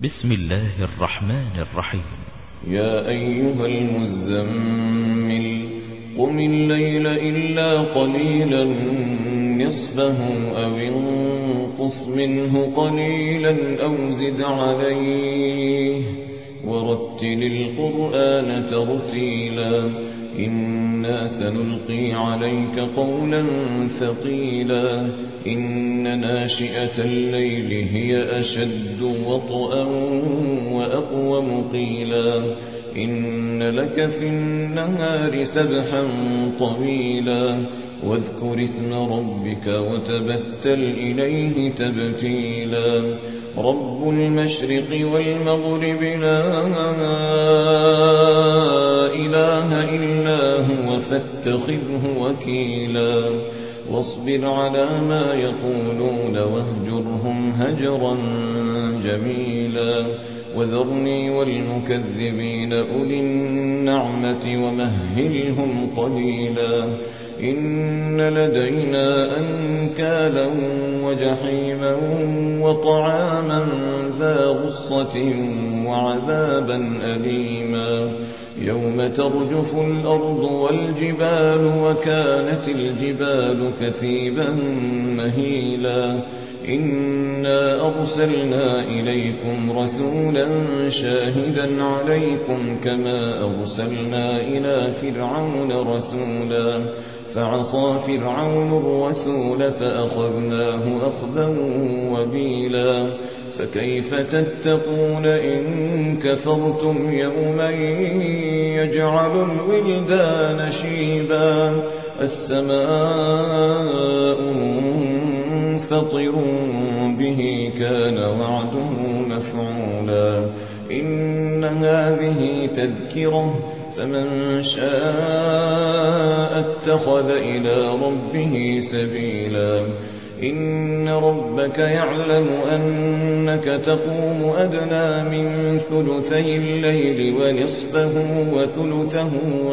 بسم الله الرحمن الرحيم. يا أيها المزمل قم الليل إلا قليلا نصفه أو انقص منه قليلا أو زد عليه ورتل القرآن ترتيلا إنا سنلقي عليك قولا ثقيلا إن ناشئة الليل هي أشد وطئا وأقوم قيلا إن لك في النهار سبحا طويلا واذكر اسم ربك وتبتل إليه تبتيلا رب المشرق والمغرب لا إله إلا هو فاتخذه وكيلا واصبر على ما يقولون واهجرهم هجرا جميلا وذرني والمكذبين أولي النعمة ومهلهم قليلا إن لدينا أنكالا وجحيما وطعاما ذا غصة وعذابا أليما يوم ترجف الأرض والجبال وكانت الجبال كثيبا مهيلا إنا أرسلنا إليكم رسولا شاهدا عليكم كما أرسلنا إلى فرعون رسولا فعصى فرعون الرسول فأخذناه أخذا وبيلا فكيف تتقون إن كفرتم يوما يجعل الولدان شيبا السماء منفطر به كان وعده مفعولا إن هذه تذكرة فمن شاء اتخذ إلى ربه سبيلا إن ربك يعلم أنك تقوم أدنى من ثلثي الليل ونصفه وثلثه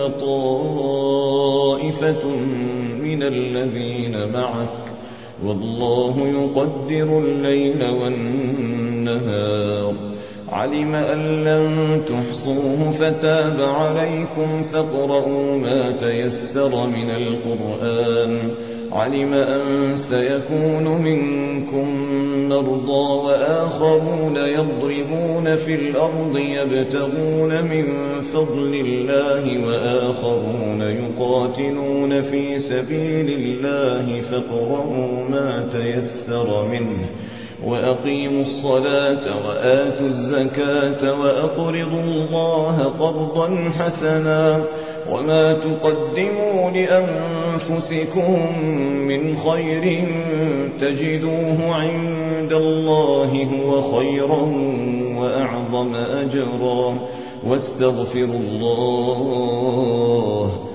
وطائفة من الذين معك والله يقدر الليل والنهار علم أن لن تحصوه فتاب عليكم فاقرؤوا ما تيسر من القرآن علم أن سيكون منكم مرضى وآخرون يضربون في الأرض يبتغون من فضل الله وآخرون يقاتلون في سبيل الله فاقرؤوا ما تيسر منه وأقيموا الصلاة وآتوا الزكاة وأقرضوا الله قرضا حسنا وما تقدموا لأنفسكم من خير تجدوه عند الله هو خيرا وأعظم أجرا واستغفروا الله